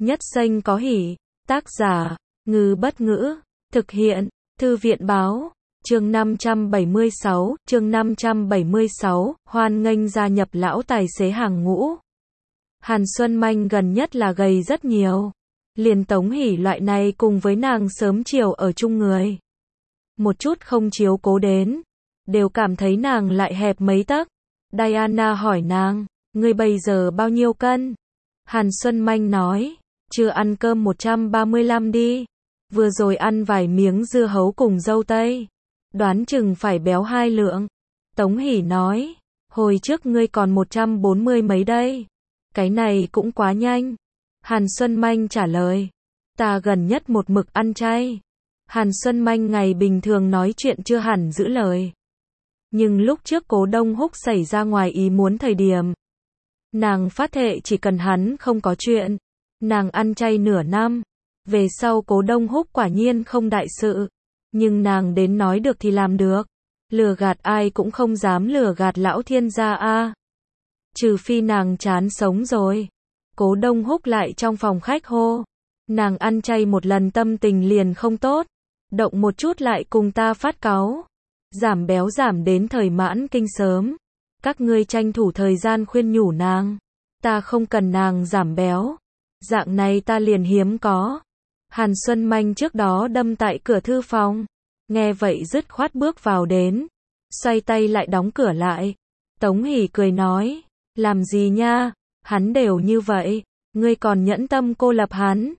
Nhất danh có hỷ. Tác giả, Ngư Bất Ngữ. Thực hiện, Thư viện Báo. Chương 576, hoan nghênh gia nhập lão tài xế hàng ngũ. Hàn Xuân Manh gần nhất là gầy rất nhiều. Liền Tống Hỷ loại này cùng với nàng sớm chiều ở chung người. Một chút không chiếu cố đến. Đều cảm thấy nàng lại hẹp mấy tấc. Diana hỏi nàng, ngươi bây giờ bao nhiêu cân? Hàn Xuân Manh nói, chưa ăn cơm 135 đi. Vừa rồi ăn vài miếng dưa hấu cùng dâu tây. Đoán chừng phải béo 2 lượng. Tống Hỷ nói, hồi trước ngươi còn 140 mấy đây. Cái này cũng quá nhanh. Hàn Xuân Manh trả lời, ta gần nhất một mực ăn chay. Hàn Xuân Manh ngày bình thường nói chuyện chưa hẳn giữ lời. Nhưng lúc trước Cố Đông Húc xảy ra ngoài ý muốn thời điểm, nàng phát thệ chỉ cần hắn không có chuyện, nàng ăn chay nửa năm. Về sau Cố Đông Húc quả nhiên không đại sự, nhưng nàng đến nói được thì làm được. Lừa gạt ai cũng không dám lừa gạt lão thiên gia a. Trừ phi nàng chán sống rồi. Cố Đông Húc lại trong phòng khách hô, nàng ăn chay một lần tâm tình liền không tốt, động một chút lại cùng ta phát cáu. Giảm béo giảm đến thời mãn kinh sớm. Các ngươi tranh thủ thời gian khuyên nhủ nàng. Ta không cần nàng giảm béo. Dạng này ta liền hiếm có. Hàn Xuân Manh trước đó đâm tại cửa thư phòng. Nghe vậy dứt khoát bước vào đến. Xoay tay lại đóng cửa lại. Tống Hỷ cười nói, làm gì nha, hắn đều như vậy. Ngươi còn nhẫn tâm cô lập hắn.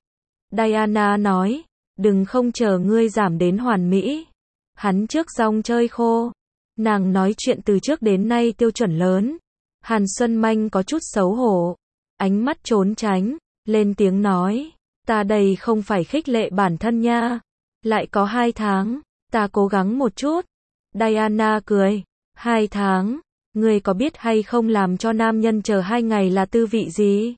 Diana nói, đừng không chờ ngươi giảm đến hoàn mỹ. Hắn trước rong chơi khô. Nàng nói chuyện từ trước đến nay tiêu chuẩn lớn. Hàn Xuân Manh có chút xấu hổ. Ánh mắt trốn tránh. Lên tiếng nói. Ta đây không phải khích lệ bản thân nha. Lại có 2 tháng. Ta cố gắng một chút. Diana cười. 2 tháng. Ngươi có biết hay không làm cho nam nhân chờ 2 ngày là tư vị gì?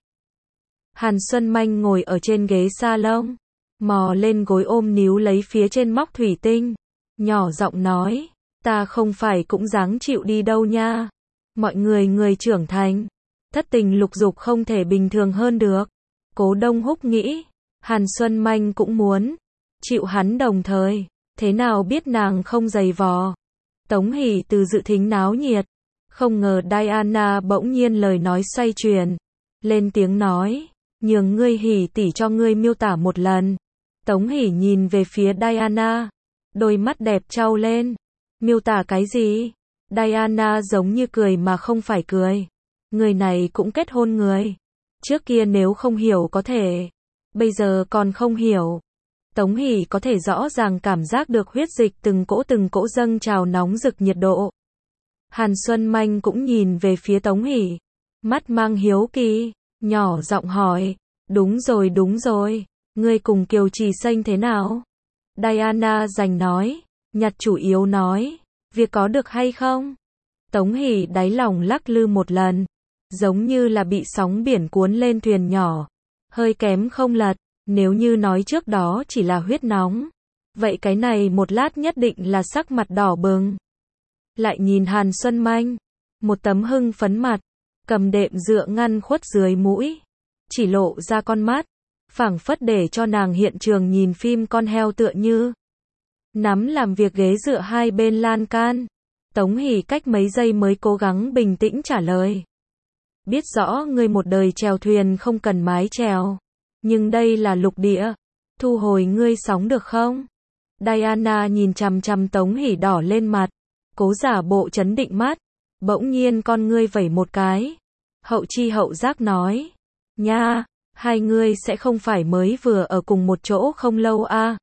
Hàn Xuân Manh ngồi ở trên ghế salon. Mò lên gối ôm níu lấy phía trên móc thủy tinh. Nhỏ giọng nói, ta không phải cũng dáng chịu đi đâu nha. Mọi người trưởng thành. Thất tình lục dục không thể bình thường hơn được. Cố Đông Húc nghĩ, Hàn Xuân Manh cũng muốn chịu hắn đồng thời. Thế nào biết nàng không giày vò. Tống Hỷ từ dự thính náo nhiệt. Không ngờ Diana bỗng nhiên lời nói xoay chuyển. Lên tiếng nói, nhường ngươi Hỷ tỷ cho ngươi miêu tả một lần. Tống Hỷ nhìn về phía Diana. Đôi mắt đẹp trao lên. Miêu tả cái gì? Diana giống như cười mà không phải cười. Người này cũng kết hôn người. Trước kia nếu không hiểu có thể. Bây giờ còn không hiểu. Tống Hỷ có thể rõ ràng cảm giác được huyết dịch từng cỗ dâng trào nóng rực nhiệt độ. Hàn Xuân Manh cũng nhìn về phía Tống Hỷ. Mắt mang hiếu kỳ. Nhỏ giọng hỏi. Đúng rồi. Ngươi cùng Kiều Trì Xanh thế nào? Diana giành nói. Nhặt chủ yếu nói. Việc có được hay không? Tống Hỷ đáy lòng lắc lư một lần. Giống như là bị sóng biển cuốn lên thuyền nhỏ. Hơi kém không lật. Nếu như nói trước đó chỉ là huyết nóng. Vậy cái này một lát nhất định là sắc mặt đỏ bừng. Lại nhìn Hàn Xuân Manh. Một tấm hưng phấn mặt. Cầm đệm dựa ngăn khuất dưới mũi. Chỉ lộ ra con mắt. Phảng phất để cho nàng hiện trường nhìn phim con heo tựa như. Nắm làm việc ghế dựa hai bên lan can. Tống Hỷ cách mấy giây mới cố gắng bình tĩnh trả lời. Biết rõ ngươi một đời chèo thuyền không cần mái chèo. Nhưng đây là lục địa. Thu hồi ngươi sóng được không? Diana nhìn chằm chằm Tống Hỷ đỏ lên mặt. Cố giả bộ trấn định mắt. Bỗng nhiên con ngươi vẩy một cái. Hậu chi hậu giác nói. Nha, hai ngươi sẽ không phải mới vừa ở cùng một chỗ không lâu à?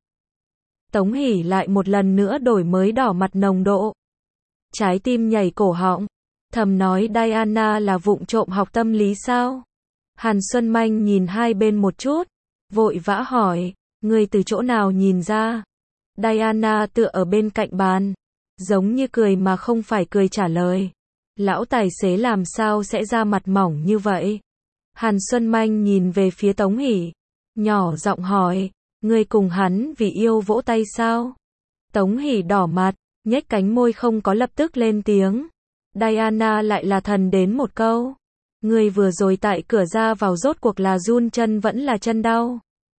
Tống Hỷ lại một lần nữa đổi mới đỏ mặt nồng độ. Trái tim nhảy cổ họng. Thầm nói Diana là vụng trộm học tâm lý sao? Hàn Xuân Manh nhìn hai bên một chút. Vội vã hỏi. Ngươi từ chỗ nào nhìn ra? Diana tựa ở bên cạnh bàn. Giống như cười mà không phải cười trả lời. Lão tài xế làm sao sẽ ra mặt mỏng như vậy? Hàn Xuân Manh nhìn về phía Tống Hỷ. Nhỏ giọng hỏi. Ngươi cùng hắn vì yêu vỗ tay sao? Tống Hỷ đỏ mặt. Nhếch cánh môi không có lập tức lên tiếng. Diana lại là thần đến một câu. Người vừa rồi tại cửa ra vào rốt cuộc là run chân vẫn là chân đau.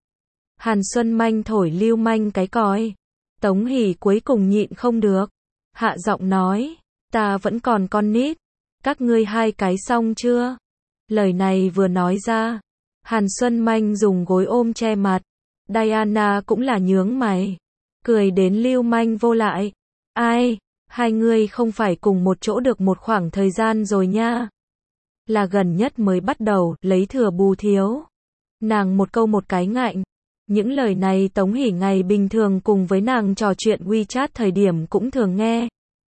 Hàn Xuân Manh thổi lưu manh cái còi. Tống Hỷ cuối cùng nhịn không được. Hạ giọng nói, ta vẫn còn con nít. Các ngươi hai cái xong chưa? Lời này vừa nói ra, Hàn Xuân Manh dùng gối ôm che mặt. Diana cũng là nhướng mày. Cười đến lưu manh vô lại. Ai, hai người không phải cùng một chỗ được một khoảng thời gian rồi nha. Là gần nhất mới bắt đầu, lấy thừa bù thiếu. Nàng một câu một cái ngạnh. Những lời này Tống Hỷ ngày bình thường cùng với nàng trò chuyện WeChat thời điểm cũng thường nghe.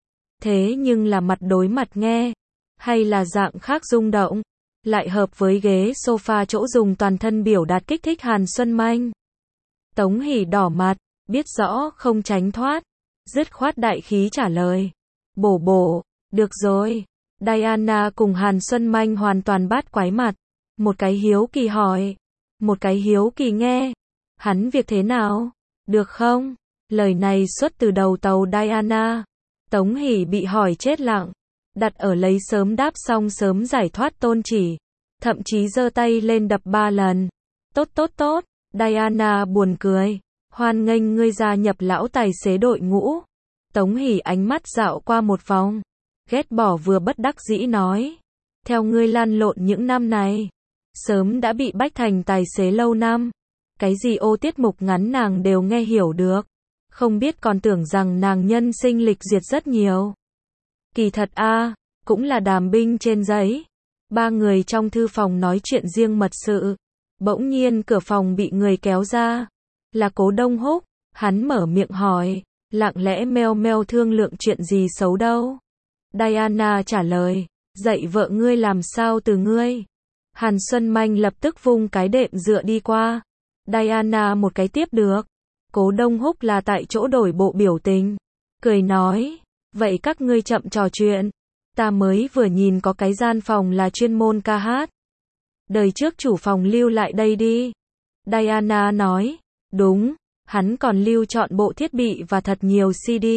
Thế nhưng là mặt đối mặt nghe, hay là dạng khác rung động, lại hợp với ghế sofa chỗ dùng toàn thân biểu đạt kích thích Hàn Xuân Manh. Tống Hỷ đỏ mặt, biết rõ không tránh thoát, dứt khoát đại khí trả lời. Bổ bổ, được rồi. Diana cùng Hàn Xuân Manh hoàn toàn bát quái mặt. Một cái hiếu kỳ hỏi, một cái hiếu kỳ nghe. Hắn việc thế nào? Được không? Lời này xuất từ đầu tàu Diana. Tống Hỷ bị hỏi chết lặng. Đặt ở lấy sớm đáp xong sớm giải thoát tôn chỉ. Thậm chí giơ tay lên đập 3 lần. Tốt tốt tốt. Diana buồn cười. Hoan nghênh ngươi gia nhập lão tài xế đội ngũ. Tống Hỷ ánh mắt dạo qua một vòng. Ghét bỏ vừa bất đắc dĩ nói. Theo ngươi lăn lộn những năm này, sớm đã bị bách thành tài xế lâu năm. Cái gì ô tiết mục ngắn nàng đều nghe hiểu được. Không biết còn tưởng rằng nàng nhân sinh lịch duyệt rất nhiều. Kỳ thật cũng là đàm binh trên giấy. Ba người trong thư phòng nói chuyện riêng mật sự. Bỗng nhiên cửa phòng bị người kéo ra. Là Cố Đông Húc. Hắn mở miệng hỏi, lặng lẽ meo meo thương lượng chuyện gì xấu đâu. Diana trả lời, dạy vợ ngươi làm sao từ ngươi. Hàn Xuân Manh lập tức vung cái đệm dựa đi qua. Diana một cái tiếp được. Cố Đông Húc là tại chỗ đổi bộ biểu tình. Cười nói, vậy các ngươi chậm trò chuyện. Ta mới vừa nhìn có cái gian phòng là chuyên môn ca hát. Đời trước chủ phòng lưu lại đây đi. Diana nói, đúng, hắn còn lưu chọn bộ thiết bị và thật nhiều CD.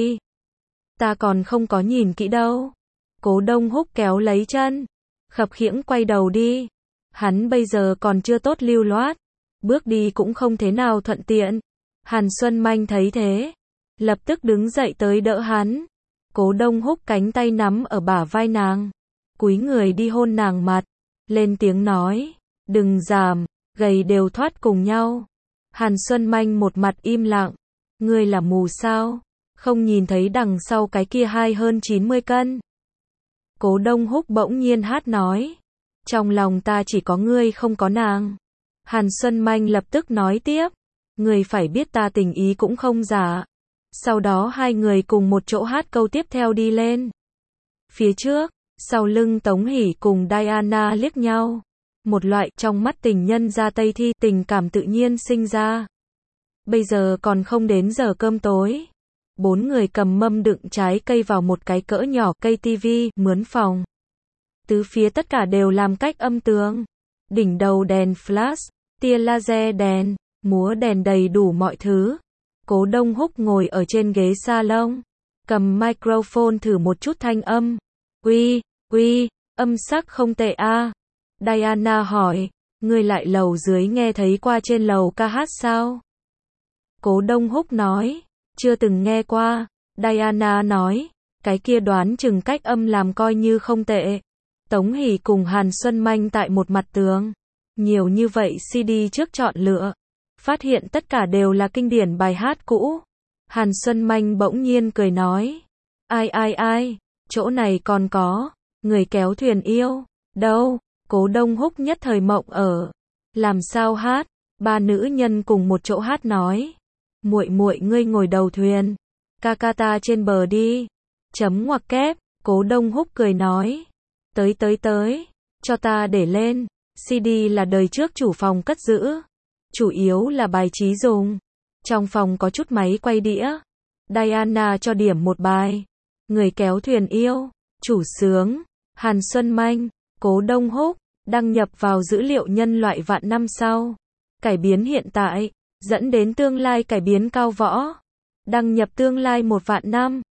Ta còn không có nhìn kỹ đâu. Cố Đông Húc kéo lấy chân. Khập khiễng quay đầu đi. Hắn bây giờ còn chưa tốt lưu loát. Bước đi cũng không thế nào thuận tiện. Hàn Xuân Manh thấy thế, lập tức đứng dậy tới đỡ hắn. Cố Đông Húc cánh tay nắm ở bả vai nàng, cúi người đi hôn nàng mặt, lên tiếng nói, đừng giảm, gầy đều thoát cùng nhau. Hàn Xuân Manh một mặt im lặng, ngươi là mù sao, không nhìn thấy đằng sau cái kia hai hơn 90 cân. Cố Đông Húc bỗng nhiên hát nói, trong lòng ta chỉ có ngươi không có nàng. Hàn Xuân Manh lập tức nói tiếp, người phải biết ta tình ý cũng không giả. Sau đó hai người cùng một chỗ hát câu tiếp theo đi lên. Phía trước, sau lưng Tống Hỷ cùng Diana liếc nhau. Một loại trong mắt tình nhân ra Tây thi tình cảm tự nhiên sinh ra. Bây giờ còn không đến giờ cơm tối. 4 người cầm mâm đựng trái cây vào một cái cỡ nhỏ cây tivi, mướn phòng. Tứ phía tất cả đều làm cách âm tường. Đỉnh đầu đèn flash, tia laser đèn, múa đèn đầy đủ mọi thứ. Cố Đông Húc ngồi ở trên ghế salon, cầm microphone thử một chút thanh âm. Uy, âm sắc không tệ a. Diana hỏi, ngươi lại lầu dưới nghe thấy qua trên lầu ca hát sao? Cố Đông Húc nói, chưa từng nghe qua. Diana nói, cái kia đoán chừng cách âm làm coi như không tệ. Tống Hỷ cùng Hàn Xuân Manh tại một mặt tường. Nhiều như vậy CD trước chọn lựa. Phát hiện tất cả đều là kinh điển bài hát cũ. Hàn Xuân Manh bỗng nhiên cười nói. Ai, chỗ này còn có. Người kéo thuyền yêu. Đâu? Cố Đông Húc nhất thời mộng ở. Làm sao hát? Ba nữ nhân cùng một chỗ hát nói. Muội ngươi ngồi đầu thuyền. Ca ca ta trên bờ đi. Chấm ngoặc kép. Cố Đông Húc cười nói. Tới. Cho ta để lên. CD là đời trước chủ phòng cất giữ. Chủ yếu là bài trí dùng. Trong phòng có chút máy quay đĩa. Diana cho điểm một bài. Người kéo thuyền yêu. Chủ xướng. Hàn Xuân Manh. Cố Đông Húc. Đăng nhập vào dữ liệu nhân loại vạn năm sau. Cải biến hiện tại. Dẫn đến tương lai cải biến cao võ. Đăng nhập tương lai 1 vạn năm.